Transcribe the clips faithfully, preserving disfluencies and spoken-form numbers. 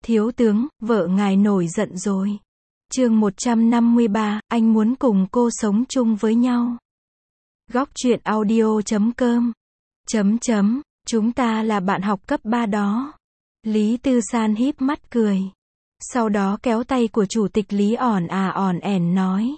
Thiếu tướng, vợ ngài nổi giận rồi. Chương một trăm năm mươi ba, anh muốn cùng cô sống chung với nhau. Góc truyện audio chấm com. Chấm chấm, chúng ta là bạn học cấp ba đó. Lý Tư San híp mắt cười. Sau đó kéo tay của chủ tịch Lý ỏn à ỏn ẻn nói.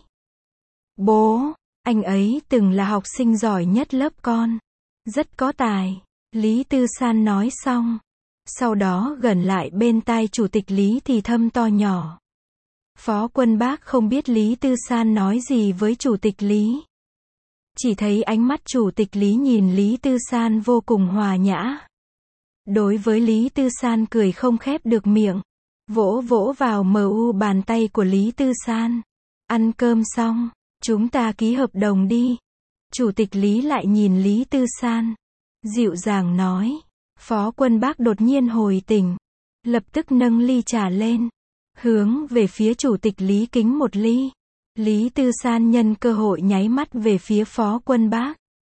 Bố, anh ấy từng là học sinh giỏi nhất lớp con. Rất có tài. Lý Tư San nói xong. Sau đó gần lại bên tai chủ tịch Lý thì thâm to nhỏ. Phó Quân Bác không biết Lý Tư San nói gì với chủ tịch Lý. Chỉ thấy ánh mắt chủ tịch Lý nhìn Lý Tư San vô cùng hòa nhã. Đối với Lý Tư San cười không khép được miệng. Vỗ vỗ vào mờ u bàn tay của Lý Tư San. Ăn cơm xong, chúng ta ký hợp đồng đi. Chủ tịch Lý lại nhìn Lý Tư San. Dịu dàng nói. Phó Quân Bác đột nhiên hồi tỉnh. Lập tức nâng ly trà lên. Hướng về phía chủ tịch Lý kính một ly. Lý Tư San nhân cơ hội nháy mắt về phía Phó Quân Bác.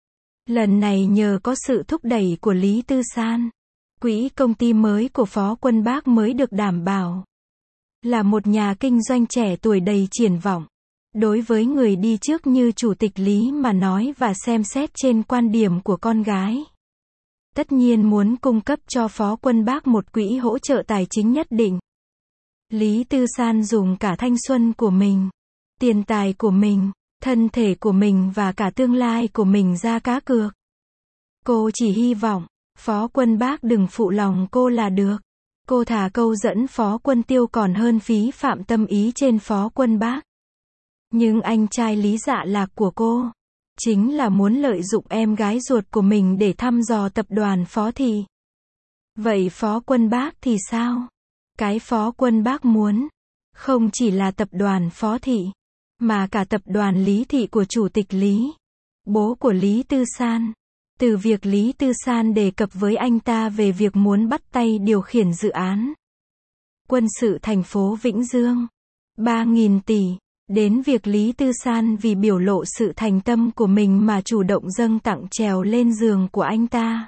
Lần này nhờ có sự thúc đẩy của Lý Tư San. Quỹ công ty mới của Phó Quân Bác mới được đảm bảo. Là một nhà kinh doanh trẻ tuổi đầy triển vọng. Đối với người đi trước như chủ tịch Lý mà nói và xem xét trên quan điểm của con gái. Tất nhiên muốn cung cấp cho Phó Quân Bác một quỹ hỗ trợ tài chính nhất định. Lý Tư San dùng cả thanh xuân của mình, tiền tài của mình, thân thể của mình và cả tương lai của mình ra cá cược. Cô chỉ hy vọng, Phó Quân Bác đừng phụ lòng cô là được. Cô thà câu dẫn Phó Quân Tiêu còn hơn phí phạm tâm ý trên Phó Quân Bác. Nhưng anh trai Lý Dạ Lạc của cô, chính là muốn lợi dụng em gái ruột của mình để thăm dò tập đoàn Phó Thị. Vậy Phó Quân Bác thì sao? Cái Phó Quân Bác muốn, không chỉ là tập đoàn Phó Thị, mà cả tập đoàn Lý Thị của chủ tịch Lý, bố của Lý Tư San. Từ việc Lý Tư San đề cập với anh ta về việc muốn bắt tay điều khiển dự án quân sự thành phố Vĩnh Dương, ba nghìn tỷ, đến việc Lý Tư San vì biểu lộ sự thành tâm của mình mà chủ động dâng tặng trèo lên giường của anh ta.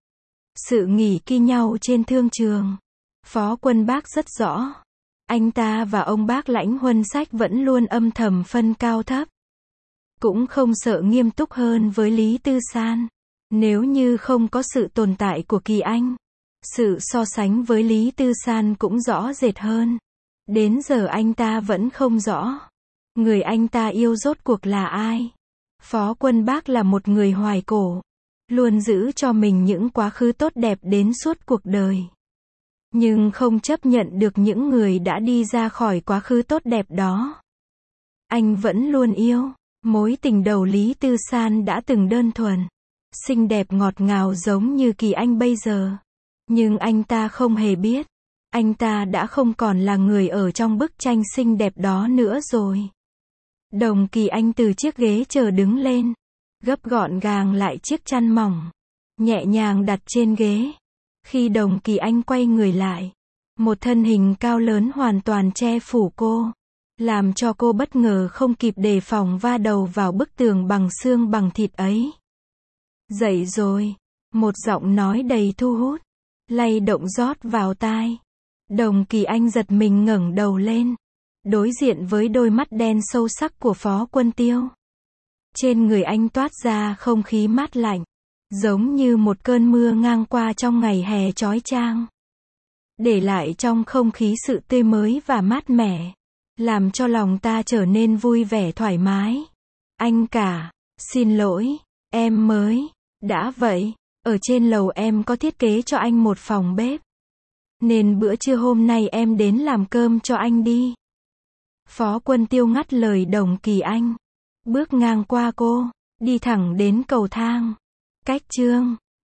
Sự nghỉ kỳ nhau trên thương trường. Phó Quân Bác rất rõ. Anh ta và ông bác Lãnh Huân Sách vẫn luôn âm thầm phân cao thấp. Cũng không sợ nghiêm túc hơn với Lý Tư San. Nếu như không có sự tồn tại của Kỳ Anh, sự so sánh với Lý Tư San cũng rõ rệt hơn. Đến giờ anh ta vẫn không rõ. Người anh ta yêu rốt cuộc là ai? Phó Quân Bác là một người hoài cổ. Luôn giữ cho mình những quá khứ tốt đẹp đến suốt cuộc đời. Nhưng không chấp nhận được những người đã đi ra khỏi quá khứ tốt đẹp đó. Anh vẫn luôn yêu. Mối tình đầu Lý Tư San đã từng đơn thuần, xinh đẹp ngọt ngào giống như Kỳ Anh bây giờ. Nhưng anh ta không hề biết. Anh ta đã không còn là người ở trong bức tranh xinh đẹp đó nữa rồi. Đồng Kỳ Anh từ chiếc ghế chờ đứng lên. Gấp gọn gàng lại chiếc chăn mỏng. Nhẹ nhàng đặt trên ghế. Khi Đồng Kỳ Anh quay người lại, một thân hình cao lớn hoàn toàn che phủ cô, làm cho cô bất ngờ không kịp đề phòng va đầu vào bức tường bằng xương bằng thịt ấy. Dậy rồi, một giọng nói đầy thu hút, lay động rót vào tai. Đồng Kỳ Anh giật mình ngẩng đầu lên, đối diện với đôi mắt đen sâu sắc của Phó Quân Tiêu. Trên người anh toát ra không khí mát lạnh, giống như một cơn mưa ngang qua trong ngày hè chói chang. Để lại trong không khí sự tươi mới và mát mẻ, làm cho lòng ta trở nên vui vẻ thoải mái. Anh cả, xin lỗi, em mới, đã vậy, ở trên lầu em có thiết kế cho anh một phòng bếp. Nên bữa trưa hôm nay em đến làm cơm cho anh đi. Phó Quân Tiêu ngắt lời Đồng Kỳ Anh. Bước ngang qua cô, đi thẳng đến cầu thang. Cách chương